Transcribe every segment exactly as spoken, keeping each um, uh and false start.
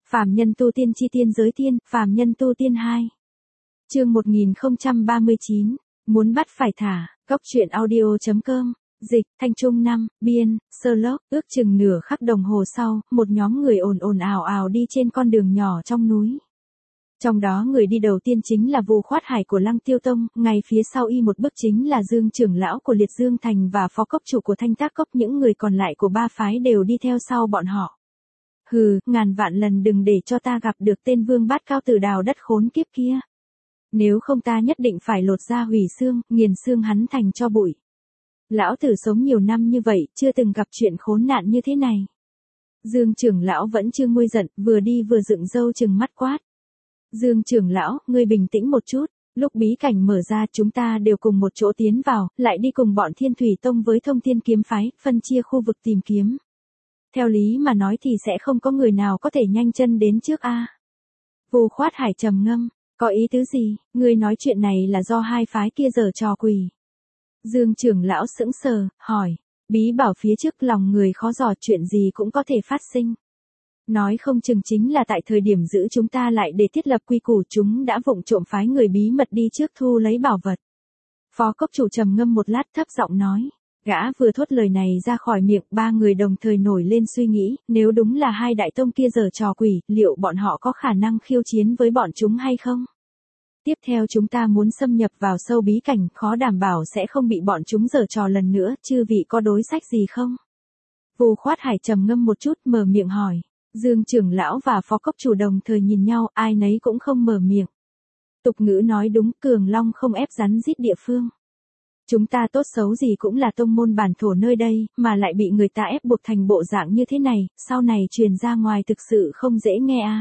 Phàm nhân tu tiên chi tiên giới tiên, phàm nhân tu tiên hai. Chương một nghìn không trăm ba mươi chín, muốn bắt phải thả, góc truyện audio chấm com, dịch, Thanh Trung năm, biên, Sherlock, ước chừng nửa khắc đồng hồ sau, một nhóm người ồn ồn ào ào đi trên con đường nhỏ trong núi. Trong đó người đi đầu tiên chính là Vu Khoát Hải của Lăng Tiêu Tông, ngay phía sau y một bước chính là Dương trưởng lão của Liệt Dương Thành và phó cốc chủ của Thanh Tác Cốc, những người còn lại của ba phái đều đi theo sau bọn họ. Hừ, ngàn vạn lần đừng để cho ta gặp được tên vương bát cao từ đào đất khốn kiếp kia. Nếu không ta nhất định phải lột da hủy xương, nghiền xương hắn thành cho bụi. Lão tử sống nhiều năm như vậy, chưa từng gặp chuyện khốn nạn như thế này. Dương trưởng lão vẫn chưa nguôi giận, vừa đi vừa dựng râu chừng mắt quát. Dương trưởng lão, ngươi bình tĩnh một chút, lúc bí cảnh mở ra chúng ta đều cùng một chỗ tiến vào, lại đi cùng bọn Thiên Thủy Tông với Thông Thiên Kiếm Phái, phân chia khu vực tìm kiếm. Theo lý mà nói thì sẽ không có người nào có thể nhanh chân đến trước a. Vu Khoát Hải trầm ngâm, có ý tứ gì, ngươi nói chuyện này là do hai phái kia giở trò quỷ. Dương trưởng lão sững sờ, hỏi, bí bảo phía trước lòng người khó dò, chuyện gì cũng có thể phát sinh. Nói không chừng chính là tại thời điểm giữ chúng ta lại để thiết lập quy củ, chúng đã vụng trộm phái người bí mật đi trước thu lấy bảo vật. Phó cốc chủ trầm ngâm một lát thấp giọng nói. Gã vừa thốt lời này ra khỏi miệng, ba người đồng thời nổi lên suy nghĩ, nếu đúng là hai đại tông kia giở trò quỷ, liệu bọn họ có khả năng khiêu chiến với bọn chúng hay không? Tiếp theo chúng ta muốn xâm nhập vào sâu bí cảnh, khó đảm bảo sẽ không bị bọn chúng giở trò lần nữa, chư vị có đối sách gì không? Vu Khoát Hải trầm ngâm một chút mở miệng hỏi. Dương trưởng lão và phó cốc chủ đồng thời nhìn nhau, ai nấy cũng không mở miệng. Tục ngữ nói đúng, cường long không ép rắn rít địa phương. Chúng ta tốt xấu gì cũng là tông môn bản thổ nơi đây, mà lại bị người ta ép buộc thành bộ dạng như thế này, sau này truyền ra ngoài thực sự không dễ nghe a. À.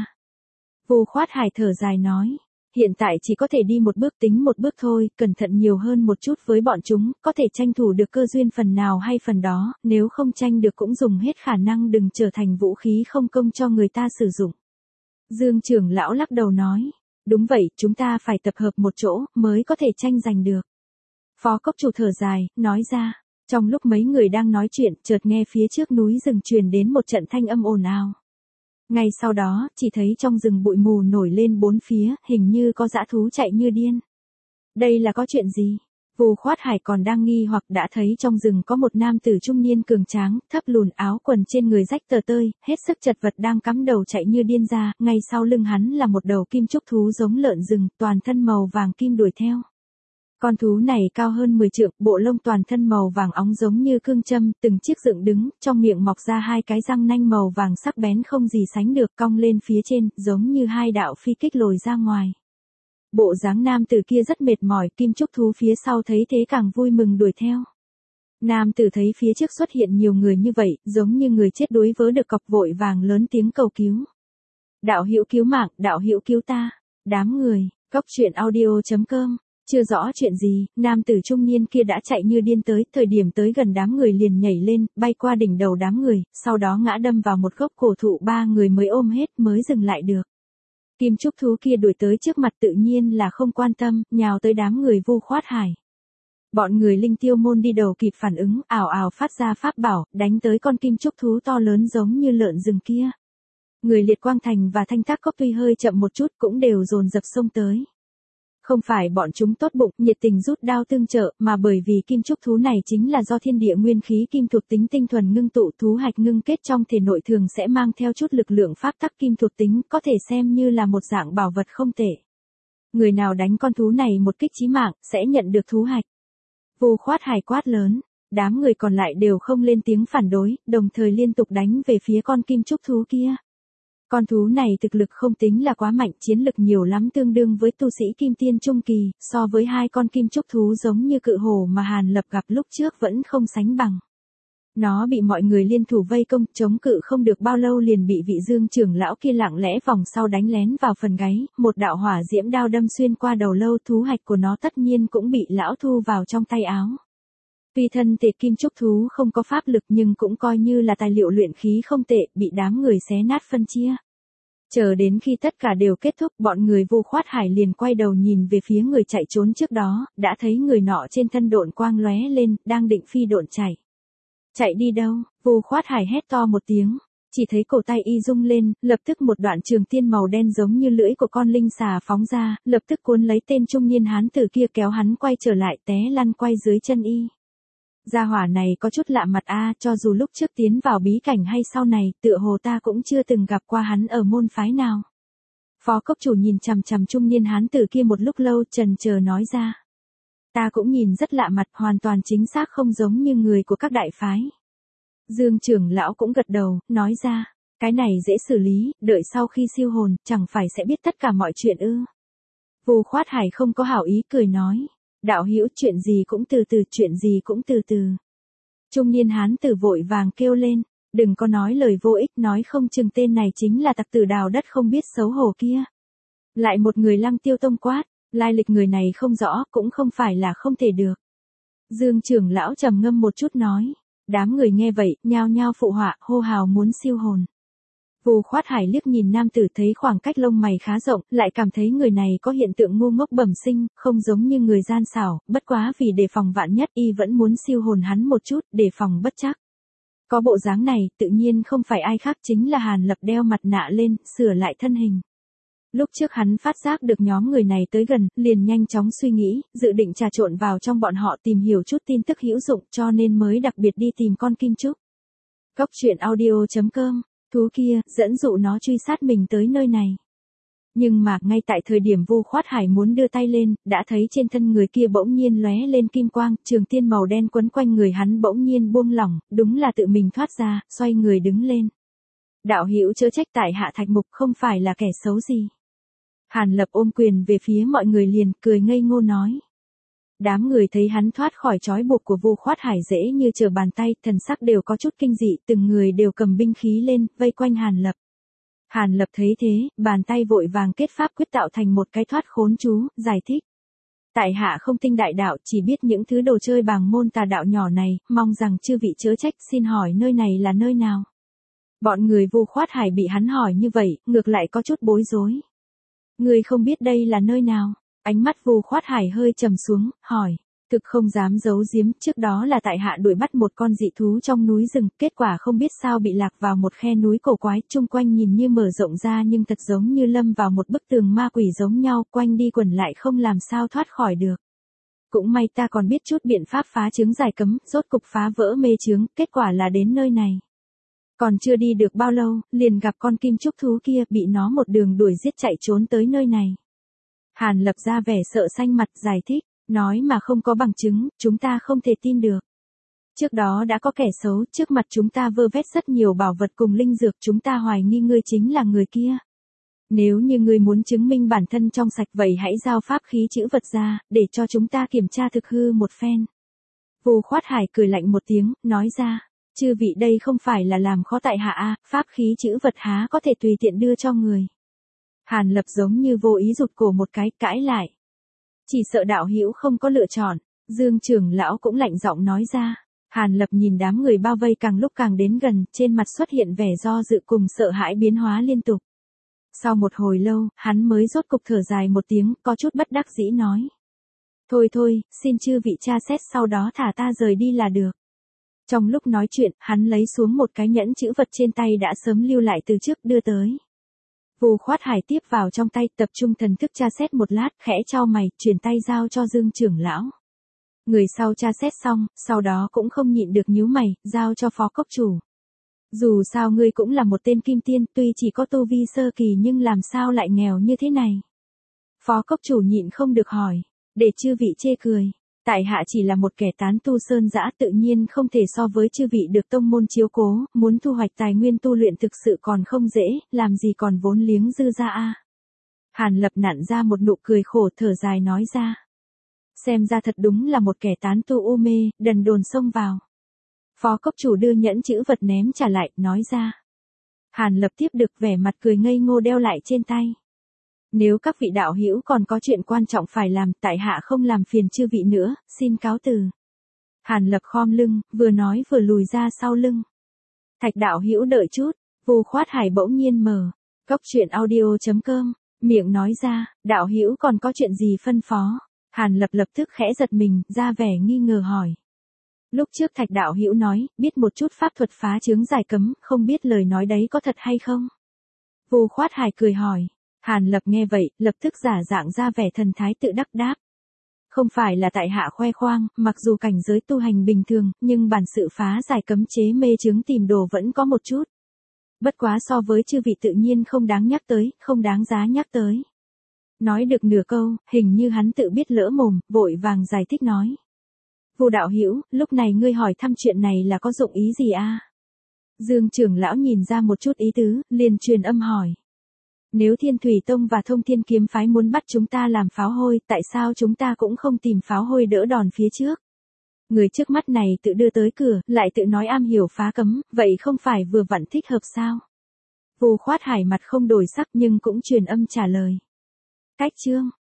Vu Khoát Hải thở dài nói, hiện tại chỉ có thể đi một bước tính một bước thôi, cẩn thận nhiều hơn một chút với bọn chúng, có thể tranh thủ được cơ duyên phần nào hay phần đó, nếu không tranh được cũng dùng hết khả năng đừng trở thành vũ khí không công cho người ta sử dụng. Dương trưởng lão lắc đầu nói, đúng vậy, chúng ta phải tập hợp một chỗ, mới có thể tranh giành được. Phó cốc chủ thở dài, nói ra, trong lúc mấy người đang nói chuyện, chợt nghe phía trước núi rừng truyền đến một trận thanh âm ồn ào. Ngay sau đó, chỉ thấy trong rừng bụi mù nổi lên bốn phía, hình như có dã thú chạy như điên. Đây là có chuyện gì? Vu Khoát Hải còn đang nghi hoặc đã thấy trong rừng có một nam tử trung niên cường tráng, thấp lùn, áo quần trên người rách tờ tơi, hết sức chật vật đang cắm đầu chạy như điên ra, ngay sau lưng hắn là một đầu kim trúc thú giống lợn rừng, toàn thân màu vàng kim đuổi theo. Con thú này cao hơn mười trượng, bộ lông toàn thân màu vàng óng giống như cương châm, từng chiếc dựng đứng, trong miệng mọc ra hai cái răng nanh màu vàng sắc bén không gì sánh được, cong lên phía trên, giống như hai đạo phi kích lồi ra ngoài. Bộ dáng nam tử kia rất mệt mỏi, kim trúc thú phía sau thấy thế càng vui mừng đuổi theo. Nam tử thấy phía trước xuất hiện nhiều người như vậy, giống như người chết đuối vớ được cọc, vội vàng lớn tiếng cầu cứu. Đạo hữu cứu mạng, đạo hữu cứu ta. Đám người, góc truyện audio chấm com. Chưa rõ chuyện gì, nam tử trung niên kia đã chạy như điên tới, thời điểm tới gần đám người liền nhảy lên, bay qua đỉnh đầu đám người, sau đó ngã đâm vào một gốc cổ thụ, ba người mới ôm hết mới dừng lại được. Kim trúc thú kia đuổi tới trước mặt tự nhiên là không quan tâm, nhào tới đám người Vu Khoát Hải. Bọn người Linh Tiêu môn đi đầu kịp phản ứng, ảo ảo phát ra pháp bảo, đánh tới con kim trúc thú to lớn giống như lợn rừng kia. Người Liệt Quang Thành và Thanh Tác Cốc tuy hơi chậm một chút cũng đều dồn dập xông tới. Không phải bọn chúng tốt bụng, nhiệt tình rút đao tương trợ, mà bởi vì kim trúc thú này chính là do thiên địa nguyên khí kim thuộc tính tinh thuần ngưng tụ, thú hạch ngưng kết trong thể nội thường sẽ mang theo chút lực lượng pháp tắc kim thuộc tính, có thể xem như là một dạng bảo vật không tệ. Người nào đánh con thú này một kích chí mạng, sẽ nhận được thú hạch. Vu Khoát Hải quát lớn, đám người còn lại đều không lên tiếng phản đối, đồng thời liên tục đánh về phía con kim trúc thú kia. Con thú này thực lực không tính là quá mạnh, chiến lực nhiều lắm tương đương với tu sĩ kim tiên trung kỳ, so với hai con kim trúc thú giống như cự hổ mà Hàn Lập gặp lúc trước vẫn không sánh bằng. Nó bị mọi người liên thủ vây công, chống cự không được bao lâu liền bị vị Dương trưởng lão kia lặng lẽ vòng sau đánh lén vào phần gáy, một đạo hỏa diễm đao đâm xuyên qua đầu lâu, thú hạch của nó tất nhiên cũng bị lão thu vào trong tay áo. Tuy thân thể kim trúc thú không có pháp lực nhưng cũng coi như là tài liệu luyện khí không tệ, bị đám người xé nát phân chia. Chờ đến khi tất cả đều kết thúc, bọn người Vu Khoát Hải liền quay đầu nhìn về phía người chạy trốn trước đó, đã thấy người nọ trên thân độn quang lóe lên, đang định phi độn chạy. Chạy đi đâu? Vu Khoát Hải hét to một tiếng. Chỉ thấy cổ tay y rung lên, lập tức một đoạn trường tiên màu đen giống như lưỡi của con linh xà phóng ra, lập tức cuốn lấy tên trung niên hán tử kia kéo hắn quay trở lại té lăn quay dưới chân y. Gia hỏa này có chút lạ mặt a, cho dù lúc trước tiến vào bí cảnh hay sau này, tựa hồ ta cũng chưa từng gặp qua hắn ở môn phái nào. Phó cốc chủ nhìn chằm chằm trung niên hán tử kia một lúc lâu, chần chờ nói ra. Ta cũng nhìn rất lạ mặt, hoàn toàn chính xác không giống như người của các đại phái. Dương trưởng lão cũng gật đầu, nói ra, cái này dễ xử lý, đợi sau khi siêu hồn, chẳng phải sẽ biết tất cả mọi chuyện ư. Vu Khoát Hải không có hảo ý cười nói, đạo hữu chuyện gì cũng từ từ, chuyện gì cũng từ từ. Trung niên hán tử vội vàng kêu lên, đừng có nói lời vô ích, nói không chừng tên này chính là tặc tử đào đất không biết xấu hổ kia. Lại một người Lăng Tiêu Tông quát, lai lịch người này không rõ, cũng không phải là không thể được. Dương trưởng lão trầm ngâm một chút nói. Đám người nghe vậy, nhao nhao phụ họa, hô hào muốn siêu hồn. Vu Khoát Hải liếc nhìn nam tử thấy khoảng cách lông mày khá rộng, lại cảm thấy người này có hiện tượng ngu ngốc bẩm sinh, không giống như người gian xảo, bất quá vì đề phòng vạn nhất y vẫn muốn siêu hồn hắn một chút, đề phòng bất chắc. Có bộ dáng này, tự nhiên không phải ai khác chính là Hàn Lập đeo mặt nạ lên, sửa lại thân hình. Lúc trước hắn phát giác được nhóm người này tới gần, liền nhanh chóng suy nghĩ, dự định trà trộn vào trong bọn họ tìm hiểu chút tin tức hữu dụng cho nên mới đặc biệt đi tìm con kim trúc. Góc truyện audio chấm com, thú kia, dẫn dụ nó truy sát mình tới nơi này. Nhưng mà, ngay tại thời điểm Vu Khoát Hải muốn đưa tay lên, đã thấy trên thân người kia bỗng nhiên lóe lên kim quang, trường tiên màu đen quấn quanh người hắn bỗng nhiên buông lỏng, đúng là tự mình thoát ra, xoay người đứng lên. Đạo hữu chớ trách tại hạ Thạch Mục không phải là kẻ xấu gì. Hàn Lập ôm quyền về phía mọi người liền, cười ngây ngô nói. Đám người thấy hắn thoát khỏi trói buộc của Vu Khoát Hải dễ như trở bàn tay, thần sắc đều có chút kinh dị, từng người đều cầm binh khí lên, vây quanh Hàn Lập. Hàn Lập thấy thế, bàn tay vội vàng kết pháp quyết tạo thành một cái thoát khốn chú, giải thích. Tại hạ không tinh đại đạo, chỉ biết những thứ đồ chơi bàng môn tà đạo nhỏ này, mong rằng chư vị chớ trách, xin hỏi nơi này là nơi nào? Bọn người Vu Khoát Hải bị hắn hỏi như vậy, ngược lại có chút bối rối. Người không biết đây là nơi nào? Ánh mắt Vu Khoát Hải hơi trầm xuống, hỏi. Thực không dám giấu giếm, trước đó là tại hạ đuổi bắt một con dị thú trong núi rừng, kết quả không biết sao bị lạc vào một khe núi cổ quái, chung quanh nhìn như mở rộng ra nhưng thật giống như lâm vào một bức tường ma quỷ giống nhau, quanh đi quẩn lại không làm sao thoát khỏi được. Cũng may ta còn biết chút biện pháp phá trướng giải cấm, rốt cục phá vỡ mê trướng, kết quả là đến nơi này. Còn chưa đi được bao lâu, liền gặp con kim trúc thú kia, bị nó một đường đuổi giết chạy trốn tới nơi này. Hàn Lập ra vẻ sợ xanh mặt, giải thích, nói mà không có bằng chứng, chúng ta không thể tin được. Trước đó đã có kẻ xấu, trước mặt chúng ta vơ vét rất nhiều bảo vật cùng linh dược, chúng ta hoài nghi ngươi chính là người kia. Nếu như ngươi muốn chứng minh bản thân trong sạch vậy hãy giao pháp khí chữ vật ra, để cho chúng ta kiểm tra thực hư một phen. Vu Khoát Hải cười lạnh một tiếng, nói ra. Chư vị đây không phải là làm khó tại hạ a, pháp khí chữ vật há có thể tùy tiện đưa cho người. Hàn Lập giống như vô ý rụt cổ một cái, cãi lại. Chỉ sợ đạo hữu không có lựa chọn, Dương trưởng lão cũng lạnh giọng nói ra. Hàn Lập nhìn đám người bao vây càng lúc càng đến gần, trên mặt xuất hiện vẻ do dự cùng sợ hãi biến hóa liên tục. Sau một hồi lâu, hắn mới rốt cục thở dài một tiếng, có chút bất đắc dĩ nói. Thôi thôi, xin chư vị tra xét sau đó thả ta rời đi là được. Trong lúc nói chuyện, hắn lấy xuống một cái nhẫn chữ vật trên tay đã sớm lưu lại từ trước đưa tới. Vu Khoát Hải tiếp vào trong tay, tập trung thần thức tra xét một lát, khẽ chau mày, chuyển tay giao cho Dương trưởng lão. Người sau tra xét xong, sau đó cũng không nhịn được nhíu mày, giao cho Phó Cốc chủ. Dù sao ngươi cũng là một tên kim tiên, tuy chỉ có tu vi sơ kỳ nhưng làm sao lại nghèo như thế này? Phó Cốc chủ nhịn không được hỏi, để chư vị chê cười. Tại hạ chỉ là một kẻ tán tu sơn dã, tự nhiên không thể so với chư vị được tông môn chiếu cố, muốn thu hoạch tài nguyên tu luyện thực sự còn không dễ, làm gì còn vốn liếng dư ra a. Hàn Lập nặn ra một nụ cười khổ, thở dài nói ra. Xem ra thật đúng là một kẻ tán tu u mê, đần đồn xông vào. Phó Cốc chủ đưa nhẫn chữ vật ném trả lại, nói ra. Hàn Lập tiếp được vẻ mặt cười ngây ngô đeo lại trên tay. Nếu các vị đạo hữu còn có chuyện quan trọng phải làm, tại hạ không làm phiền chư vị nữa, xin cáo từ. Hàn Lập khom lưng, vừa nói vừa lùi ra sau lưng. Thạch đạo hữu đợi chút, Vu Khoát Hải bỗng nhiên mở. Góc truyện audio chấm com, miệng nói ra, đạo hữu còn có chuyện gì phân phó. Hàn Lập lập tức khẽ giật mình, ra vẻ nghi ngờ hỏi. Lúc trước Thạch đạo hữu nói, biết một chút pháp thuật phá chướng giải cấm, không biết lời nói đấy có thật hay không? Vu Khoát Hải cười hỏi. Hàn Lập nghe vậy, lập tức giả dạng ra vẻ thần thái tự đắc đáp. Không phải là tại hạ khoe khoang, mặc dù cảnh giới tu hành bình thường, nhưng bản sự phá giải cấm chế mê chướng tìm đồ vẫn có một chút. Bất quá so với chư vị tự nhiên không đáng nhắc tới, không đáng giá nhắc tới. Nói được nửa câu, hình như hắn tự biết lỡ mồm, vội vàng giải thích nói. Vu đạo hữu, lúc này ngươi hỏi thăm chuyện này là có dụng ý gì a? Dương trưởng lão nhìn ra một chút ý tứ, liền truyền âm hỏi. Nếu Thiên Thủy Tông và Thông Thiên Kiếm Phái muốn bắt chúng ta làm pháo hôi, tại sao chúng ta cũng không tìm pháo hôi đỡ đòn phía trước? Người trước mắt này tự đưa tới cửa, lại tự nói am hiểu phá cấm, vậy không phải vừa vặn thích hợp sao? Vu Khoát Hải mặt không đổi sắc nhưng cũng truyền âm trả lời. Cách chương